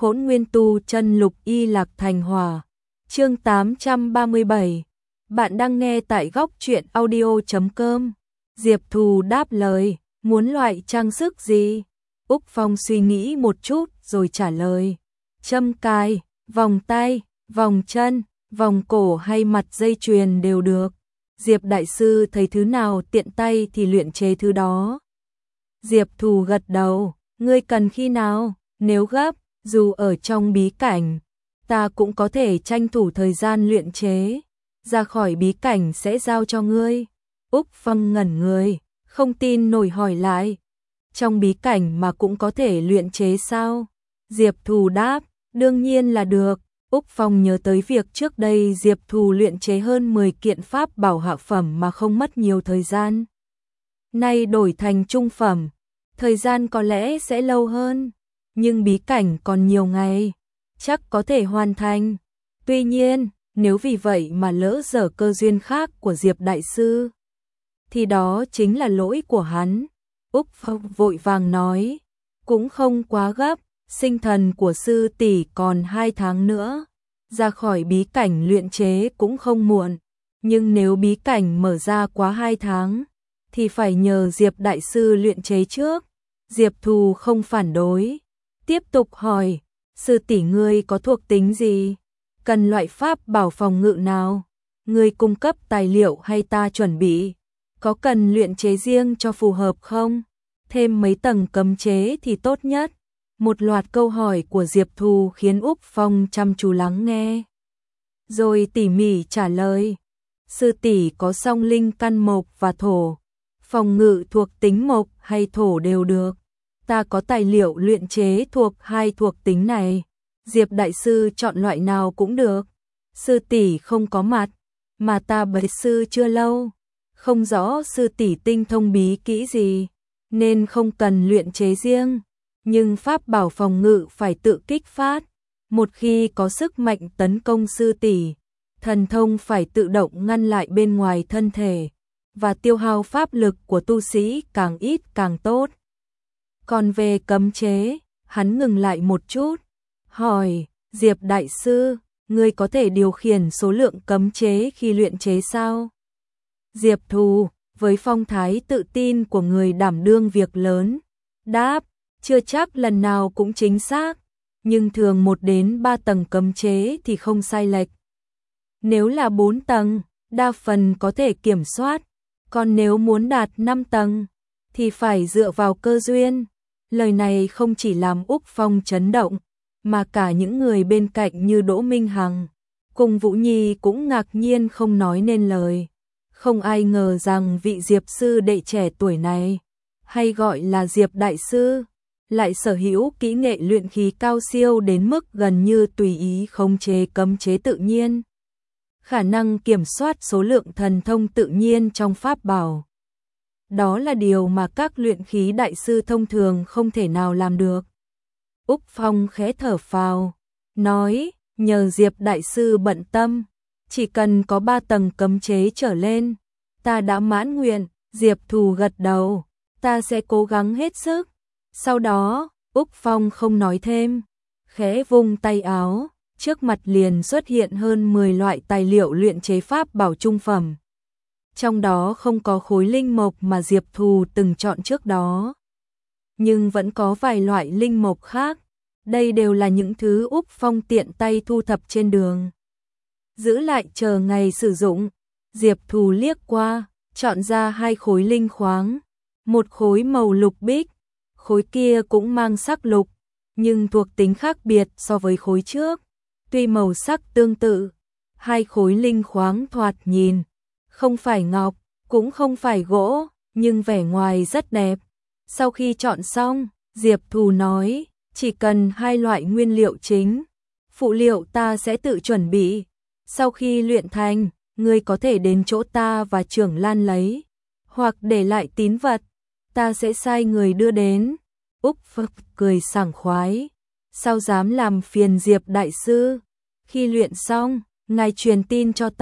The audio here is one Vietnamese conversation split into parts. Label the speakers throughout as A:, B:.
A: Hỗn Nguyên Tu Chân Lục Y Lạc Thành Hỏa. Chương 837. Bạn đang nghe tại góc truyện audio.com. Diệp Thù đáp lời, muốn loại trang sức gì? Úc Phong suy nghĩ một chút rồi trả lời. Châm cài, vòng tay, vòng chân, vòng cổ hay mặt dây chuyền đều được. Diệp đại sư thấy thứ nào tiện tay thì luyện chế thứ đó. Diệp Thù gật đầu, ngươi cần khi nào? Nếu gấp, dù ở trong bí cảnh, ta cũng có thể tranh thủ thời gian luyện chế. Ra khỏi bí cảnh sẽ giao cho ngươi. Úc Phong ngẩn người, không tin nổi hỏi lại. Trong bí cảnh mà cũng có thể luyện chế sao? Diệp Thù đáp, đương nhiên là được. Úc Phong nhớ tới việc trước đây Diệp Thù luyện chế hơn 10 kiện pháp bảo hạ phẩm mà không mất nhiều thời gian. Nay đổi thành trung phẩm, thời gian có lẽ sẽ lâu hơn, nhưng bí cảnh còn nhiều ngày, chắc có thể hoàn thành. Tuy nhiên, nếu vì vậy mà lỡ dở cơ duyên khác của Diệp đại sư, thì đó chính là lỗi của hắn. Úc Phong vội vàng nói, cũng không quá gấp, sinh thần của sư tỷ còn 2 tháng nữa, ra khỏi bí cảnh luyện chế cũng không muộn, nhưng nếu bí cảnh mở ra quá 2 tháng, thì phải nhờ Diệp đại sư luyện chế trước. Diệp Thù không phản đối, tiếp tục hỏi, sư tỷ ngươi có thuộc tính gì? Cần loại pháp bảo phòng ngự nào? Ngươi cung cấp tài liệu hay ta chuẩn bị? Có cần luyện chế riêng cho phù hợp không? Thêm mấy tầng cấm chế thì tốt nhất. Một loạt câu hỏi của Diệp Thù khiến Úc Phong chăm chú lắng nghe, rồi tỉ mỉ trả lời. Sư tỷ có song linh căn mộc và thổ, phòng ngự thuộc tính mộc hay thổ đều được. Ta có tài liệu luyện chế thuộc hai thuộc tính này. Diệp đại sư chọn loại nào cũng được. Sư tỷ không có mặt, mà ta bái sư chưa lâu, không rõ sư tỷ tinh thông bí kỹ gì, nên không cần luyện chế riêng. Nhưng pháp bảo phòng ngự phải tự kích phát. Một khi có sức mạnh tấn công sư tỷ, thần thông phải tự động ngăn lại bên ngoài thân thể, và tiêu hao pháp lực của tu sĩ càng ít càng tốt. Còn về cấm chế, hắn ngừng lại một chút, hỏi, Diệp đại sư, ngươi có thể điều khiển số lượng cấm chế khi luyện chế sao? Diệp Thù, với phong thái tự tin của người đảm đương việc lớn, đáp, chưa chắc lần nào cũng chính xác, nhưng thường 1 đến 3 tầng cấm chế thì không sai lệch. Nếu là 4 tầng, đa phần có thể kiểm soát, còn nếu muốn đạt 5 tầng, thì phải dựa vào cơ duyên. Lời này không chỉ làm Úc Phong chấn động, mà cả những người bên cạnh như Đỗ Minh Hằng cùng Vũ Nhi cũng ngạc nhiên không nói nên lời. Không ai ngờ rằng vị Diệp sư đệ trẻ tuổi này, hay gọi là Diệp đại sư, lại sở hữu kỹ nghệ luyện khí cao siêu đến mức gần như tùy ý khống chế cấm chế tự nhiên. Khả năng kiểm soát số lượng thần thông tự nhiên trong pháp bảo. Đó là điều mà các luyện khí đại sư thông thường không thể nào làm được. Úc Phong khẽ thở phào, nói, nhờ Diệp đại sư bận tâm, chỉ cần có 3 tầng cấm chế trở lên, ta đã mãn nguyện. Diệp Thù gật đầu, ta sẽ cố gắng hết sức. Sau đó, Úc Phong không nói thêm, khẽ vung tay áo, trước mặt liền xuất hiện hơn 10 loại tài liệu luyện chế pháp bảo trung phẩm. Trong đó không có khối linh mộc mà Diệp Thù từng chọn trước đó, nhưng vẫn có vài loại linh mộc khác. Đây đều là những thứ Úc Phong tiện tay thu thập trên đường, giữ lại chờ ngày sử dụng. Diệp Thù liếc qua, chọn ra 2 khối linh khoáng, một khối màu lục bích, khối kia cũng mang sắc lục, nhưng thuộc tính khác biệt so với khối trước. Tuy màu sắc tương tự, 2 khối linh khoáng thoạt nhìn không phải ngọc, cũng không phải gỗ, nhưng vẻ ngoài rất đẹp. Sau khi chọn xong, Diệp Thù nói, chỉ cần 2 loại nguyên liệu chính, phụ liệu ta sẽ tự chuẩn bị. Sau khi luyện thành, ngươi có thể đến chỗ ta và Trưởng Lan lấy, hoặc để lại tín vật, ta sẽ sai người đưa đến. Úc Phật cười sảng khoái, sao dám làm phiền Diệp đại sư, khi luyện xong, ngài truyền tin cho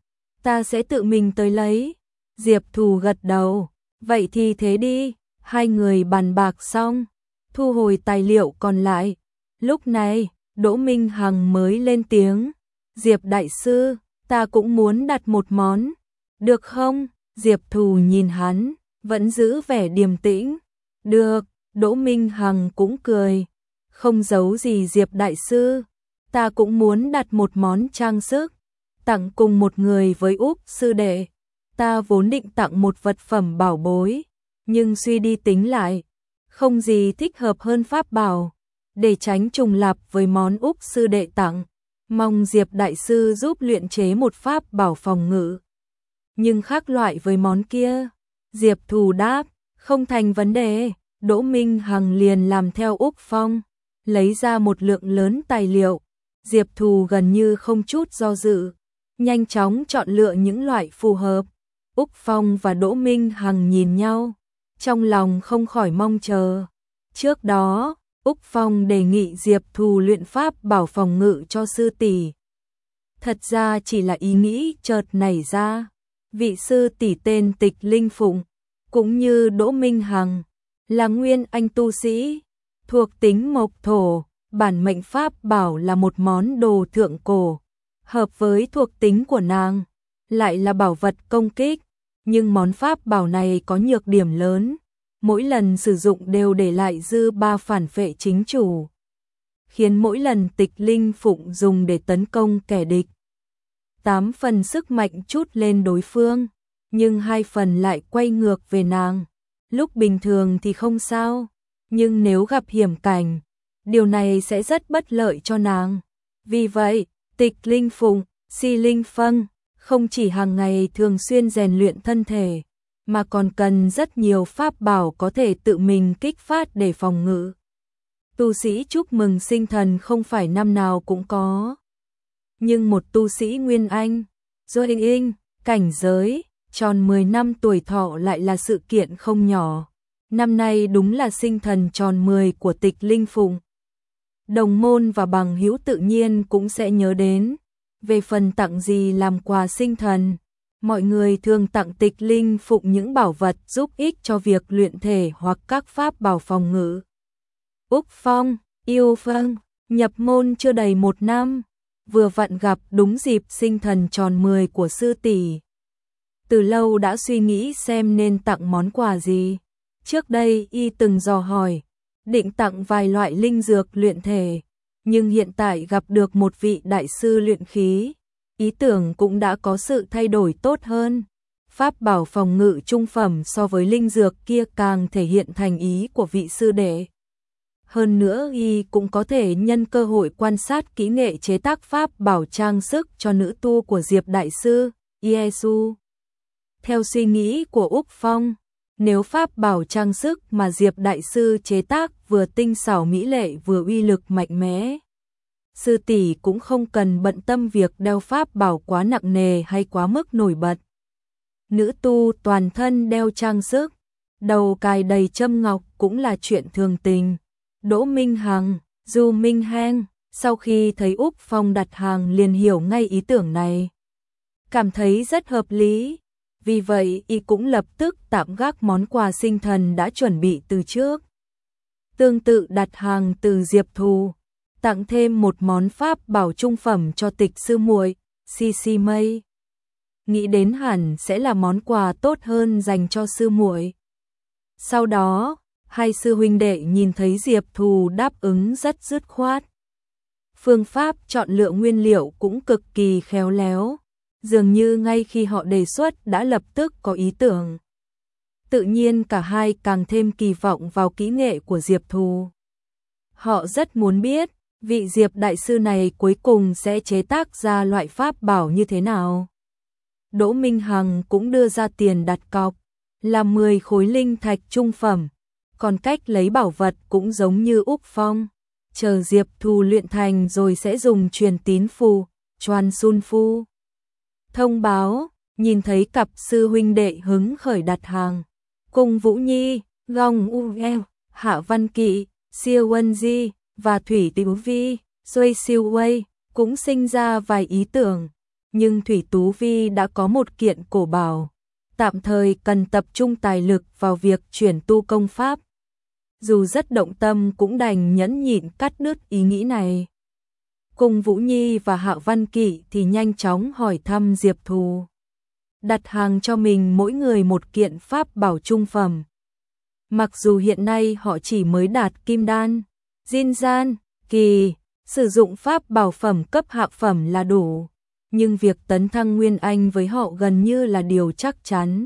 A: ta sẽ tự mình tới lấy. Diệp Thù gật đầu, vậy thì thế đi. Hai người bàn bạc xong, thu hồi tài liệu còn lại, Lúc này, Đỗ Minh Hằng mới lên tiếng, Diệp đại sư, ta cũng muốn đặt một món, được không? Diệp Thù nhìn hắn, vẫn giữ vẻ điềm tĩnh, được, Đỗ Minh Hằng cũng cười, không giấu gì Diệp đại sư, ta cũng muốn đặt một món trang sức, tặng cùng một người với Úc sư đệ, ta vốn định tặng một vật phẩm bảo bối, nhưng suy đi tính lại, không gì thích hợp hơn pháp bảo, để tránh trùng lặp với món Úc sư đệ tặng, mong Diệp đại sư giúp luyện chế một pháp bảo phòng ngự. Nhưng khác loại với món kia, Diệp Thù đáp, không thành vấn đề, Đỗ Minh Hằng liền làm theo Úc Phong, lấy ra một lượng lớn tài liệu, Diệp Thù gần như không chút do dự, nhanh chóng chọn lựa những loại phù hợp. Úc Phong và Đỗ Minh Hằng nhìn nhau, trong lòng không khỏi mong chờ. Trước đó, Úc Phong đề nghị Diệp Thù luyện pháp bảo phòng ngự cho sư tỷ. Thật ra chỉ là ý nghĩ chợt nảy ra. Vị sư tỷ tên Tịch Linh Phụng, cũng như Đỗ Minh Hằng, là nguyên anh tu sĩ, thuộc tính mộc thổ, bản mệnh pháp bảo là một món đồ thượng cổ, hợp với thuộc tính của nàng, lại là bảo vật công kích, nhưng món pháp bảo này có nhược điểm lớn, mỗi lần sử dụng đều để lại dư ba phản phệ chính chủ, khiến mỗi lần Tịch Linh Phụng dùng để tấn công kẻ địch, 8 phần sức mạnh trút lên đối phương, nhưng 2 phần lại quay ngược về nàng. Lúc bình thường thì không sao, nhưng nếu gặp hiểm cảnh, điều này sẽ rất bất lợi cho nàng. Vì vậy, Tịch Linh Phụng, Si Linh Phân, không chỉ hàng ngày thường xuyên rèn luyện thân thể, mà còn cần rất nhiều pháp bảo có thể tự mình kích phát để phòng ngự. Tu sĩ chúc mừng sinh thần không phải năm nào cũng có. Nhưng một tu sĩ Nguyên Anh, Join cảnh giới, tròn 10 năm tuổi thọ lại là sự kiện không nhỏ. Năm nay đúng là sinh thần tròn 10 của Tịch Linh Phụng. Đồng môn và bằng hữu tự nhiên cũng sẽ nhớ đến. Về phần tặng gì làm quà sinh thần, mọi người thường tặng Tịch Linh Phụng những bảo vật giúp ích cho việc luyện thể hoặc các pháp bảo phòng ngự. Úc Phong, yêu Phân, nhập môn chưa đầy 1 năm, vừa vặn gặp đúng dịp sinh thần tròn 10 của sư tỷ. Từ lâu đã suy nghĩ xem nên tặng món quà gì. Trước đây y từng dò hỏi, định tặng vài loại linh dược luyện thể, nhưng hiện tại gặp được một vị đại sư luyện khí, ý tưởng cũng đã có sự thay đổi tốt hơn. Pháp bảo phòng ngự trung phẩm so với linh dược kia càng thể hiện thành ý của vị sư đệ. Hơn nữa y cũng có thể nhân cơ hội quan sát kỹ nghệ chế tác pháp bảo trang sức cho nữ tu của Diệp đại sư, Iesu. Theo suy nghĩ của Úc Phong, nếu pháp bảo trang sức mà Diệp đại sư chế tác vừa tinh xảo mỹ lệ vừa uy lực mạnh mẽ, sư tỷ cũng không cần bận tâm việc đeo pháp bảo quá nặng nề hay quá mức nổi bật. Nữ tu toàn thân đeo trang sức, đầu cài đầy châm ngọc cũng là chuyện thường tình. Đỗ Minh Hằng, Du Minh Heng, sau khi thấy Úc Phong đặt hàng liền hiểu ngay ý tưởng này. Cảm thấy rất hợp lý, vì vậy y cũng lập tức tạm gác món quà sinh thần đã chuẩn bị từ trước. Tương tự đặt hàng từ Diệp Thù, tặng thêm một món pháp bảo trung phẩm cho Tịch sư muội, Si Mây. Nghĩ đến hẳn sẽ là món quà tốt hơn dành cho sư muội. Sau đó, hai sư huynh đệ nhìn thấy Diệp Thù đáp ứng rất dứt khoát. Phương pháp chọn lựa nguyên liệu cũng cực kỳ khéo léo, dường như ngay khi họ đề xuất đã lập tức có ý tưởng. Tự nhiên cả hai càng thêm kỳ vọng vào kỹ nghệ của Diệp Thù. Họ rất muốn biết, vị Diệp đại sư này cuối cùng sẽ chế tác ra loại pháp bảo như thế nào. Đỗ Minh Hằng cũng đưa ra tiền đặt cọc, là 10 khối linh thạch trung phẩm. Còn cách lấy bảo vật cũng giống như Úc Phong, chờ Diệp Thù luyện thành rồi sẽ dùng truyền tín phù, Choan Sun Phu. Thông báo, nhìn thấy cặp sư huynh đệ hứng khởi đặt hàng. Cùng Vũ Nhi, Gong U-Em, Hạ Văn Kỵ, Siêu Wân Di và Thủy Tú Vi, Xuôi Siêu Wei cũng sinh ra vài ý tưởng. Nhưng Thủy Tú Vi đã có một kiện cổ bảo, tạm thời cần tập trung tài lực vào việc chuyển tu công pháp. dù rất động tâm cũng đành nhẫn nhịn cắt đứt ý nghĩ này. Cung Vũ Nhi và Hạ Văn Kỵ thì nhanh chóng hỏi thăm Diệp Thù, đặt hàng cho mình mỗi người một kiện pháp bảo trung phẩm. Mặc dù hiện nay họ chỉ mới đạt kim đan, Jin gian kỳ, sử dụng pháp bảo phẩm cấp hạ phẩm là đủ, nhưng việc tấn thăng Nguyên Anh với họ gần như là điều chắc chắn.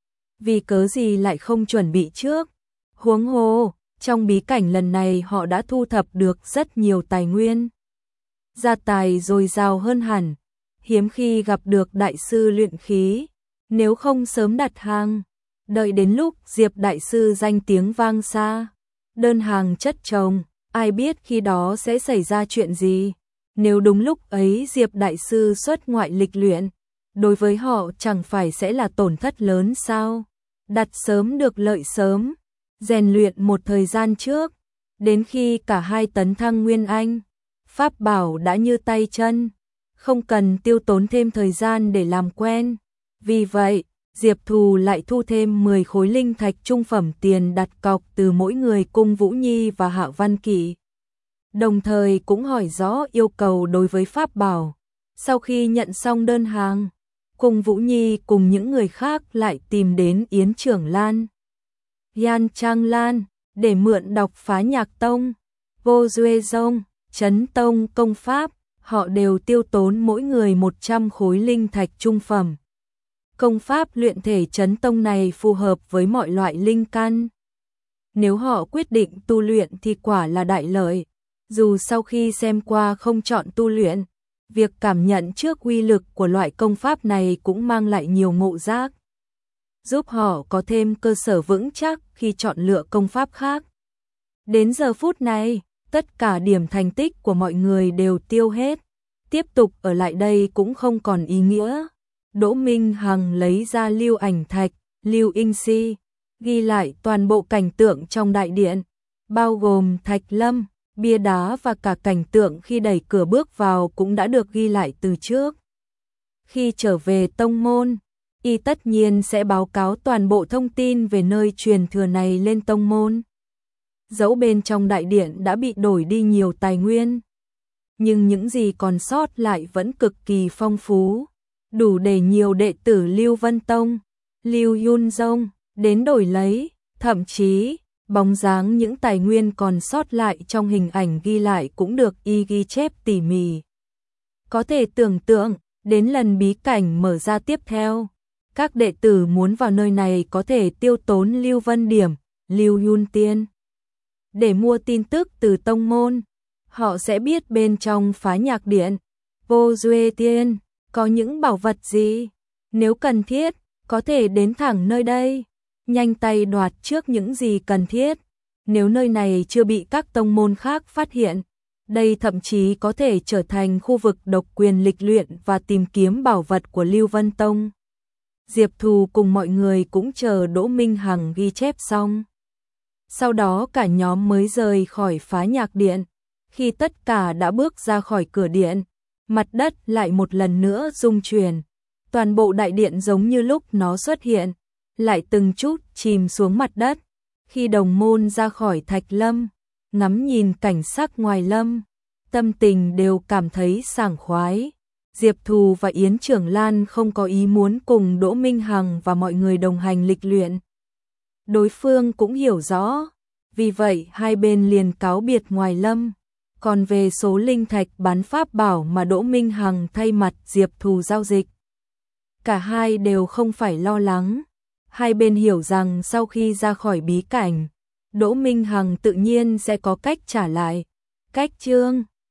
A: Vì cớ gì lại không chuẩn bị trước? Huống hồ, trong bí cảnh lần này họ đã thu thập được rất nhiều tài nguyên. Gia tài dồi dào hơn hẳn, hiếm khi gặp được đại sư luyện khí, nếu không sớm đặt hàng, đợi đến lúc Diệp đại sư danh tiếng vang xa, đơn hàng chất chồng, ai biết khi đó sẽ xảy ra chuyện gì. Nếu đúng lúc ấy Diệp đại sư xuất ngoại lịch luyện, đối với họ chẳng phải sẽ là tổn thất lớn sao? Đặt sớm được lợi sớm, rèn luyện một thời gian trước, đến khi cả hai tấn thăng Nguyên Anh, pháp bảo đã như tay chân, không cần tiêu tốn thêm thời gian để làm quen. Vì vậy, Diệp Thù lại thu thêm 10 khối linh thạch trung phẩm tiền đặt cọc từ mỗi người Cung Vũ Nhi và Hạ Văn Kỵ. Đồng thời cũng hỏi rõ yêu cầu đối với pháp bảo. Sau khi nhận xong đơn hàng, Cung Vũ Nhi cùng những người khác lại tìm đến Yến Trưởng Lan, Yan Trang Lan để mượn đọc Phá Nhạc Tông, Vô Duê Dông, Chấn Tông công pháp. Họ đều tiêu tốn mỗi người 100 khối linh thạch trung phẩm. Công pháp luyện thể Chấn Tông này phù hợp với mọi loại linh căn. Nếu họ quyết định tu luyện thì quả là đại lợi. Dù sau khi xem qua không chọn tu luyện, việc cảm nhận trước uy lực của loại công pháp này cũng mang lại nhiều ngộ giác, giúp họ có thêm cơ sở vững chắc khi chọn lựa công pháp khác. Đến giờ phút này, tất cả điểm thành tích của mọi người đều tiêu hết, tiếp tục ở lại đây cũng không còn ý nghĩa. Đỗ Minh Hằng lấy ra lưu ảnh thạch, lưu in si, ghi lại toàn bộ cảnh tượng trong đại điện, bao gồm thạch lâm, bia đá và cả cảnh tượng khi đẩy cửa bước vào cũng đã được ghi lại từ trước. Khi trở về tông môn, y tất nhiên sẽ báo cáo toàn bộ thông tin về nơi truyền thừa này lên tông môn. Dẫu bên trong đại điện đã bị đổi đi nhiều tài nguyên, nhưng những gì còn sót lại vẫn cực kỳ phong phú, đủ để nhiều đệ tử Lưu Vân Tông, Lưu Yun Dông đến đổi lấy, thậm chí bóng dáng những tài nguyên còn sót lại trong hình ảnh ghi lại cũng được y ghi chép tỉ mỉ. Có thể tưởng tượng, đến lần bí cảnh mở ra tiếp theo, các đệ tử muốn vào nơi này có thể tiêu tốn Lưu Vân Điểm, Lưu Yun Tiên để mua tin tức từ tông môn. Họ sẽ biết bên trong Phá Nhạc Điện, Vô Duê Tiên có những bảo vật gì. Nếu cần thiết, có thể đến thẳng nơi đây, nhanh tay đoạt trước những gì cần thiết. Nếu nơi này chưa bị các tông môn khác phát hiện, đây thậm chí có thể trở thành khu vực độc quyền lịch luyện và tìm kiếm bảo vật của Lưu Vân Tông. Diệp Thù cùng mọi người cũng chờ Đỗ Minh Hằng ghi chép xong. Sau đó cả nhóm mới rời khỏi Phá Nhạc Điện. Khi tất cả đã bước ra khỏi cửa điện, mặt đất lại một lần nữa rung chuyển. Toàn bộ đại điện giống như lúc nó xuất hiện, lại từng chút chìm xuống mặt đất. Khi đồng môn ra khỏi Thạch Lâm, ngắm nhìn cảnh sắc ngoài lâm, tâm tình đều cảm thấy sảng khoái. Diệp Thù và Yến Trưởng Lan không có ý muốn cùng Đỗ Minh Hằng và mọi người đồng hành lịch luyện. Đối phương cũng hiểu rõ, vì vậy hai bên liền cáo biệt ngoài lâm. Còn về số linh thạch bán pháp bảo mà Đỗ Minh Hằng thay mặt Diệp Thù giao dịch, cả hai đều không phải lo lắng. Hai bên hiểu rằng sau khi ra khỏi bí cảnh, Đỗ Minh Hằng tự nhiên sẽ có cách trả lại. Cách chương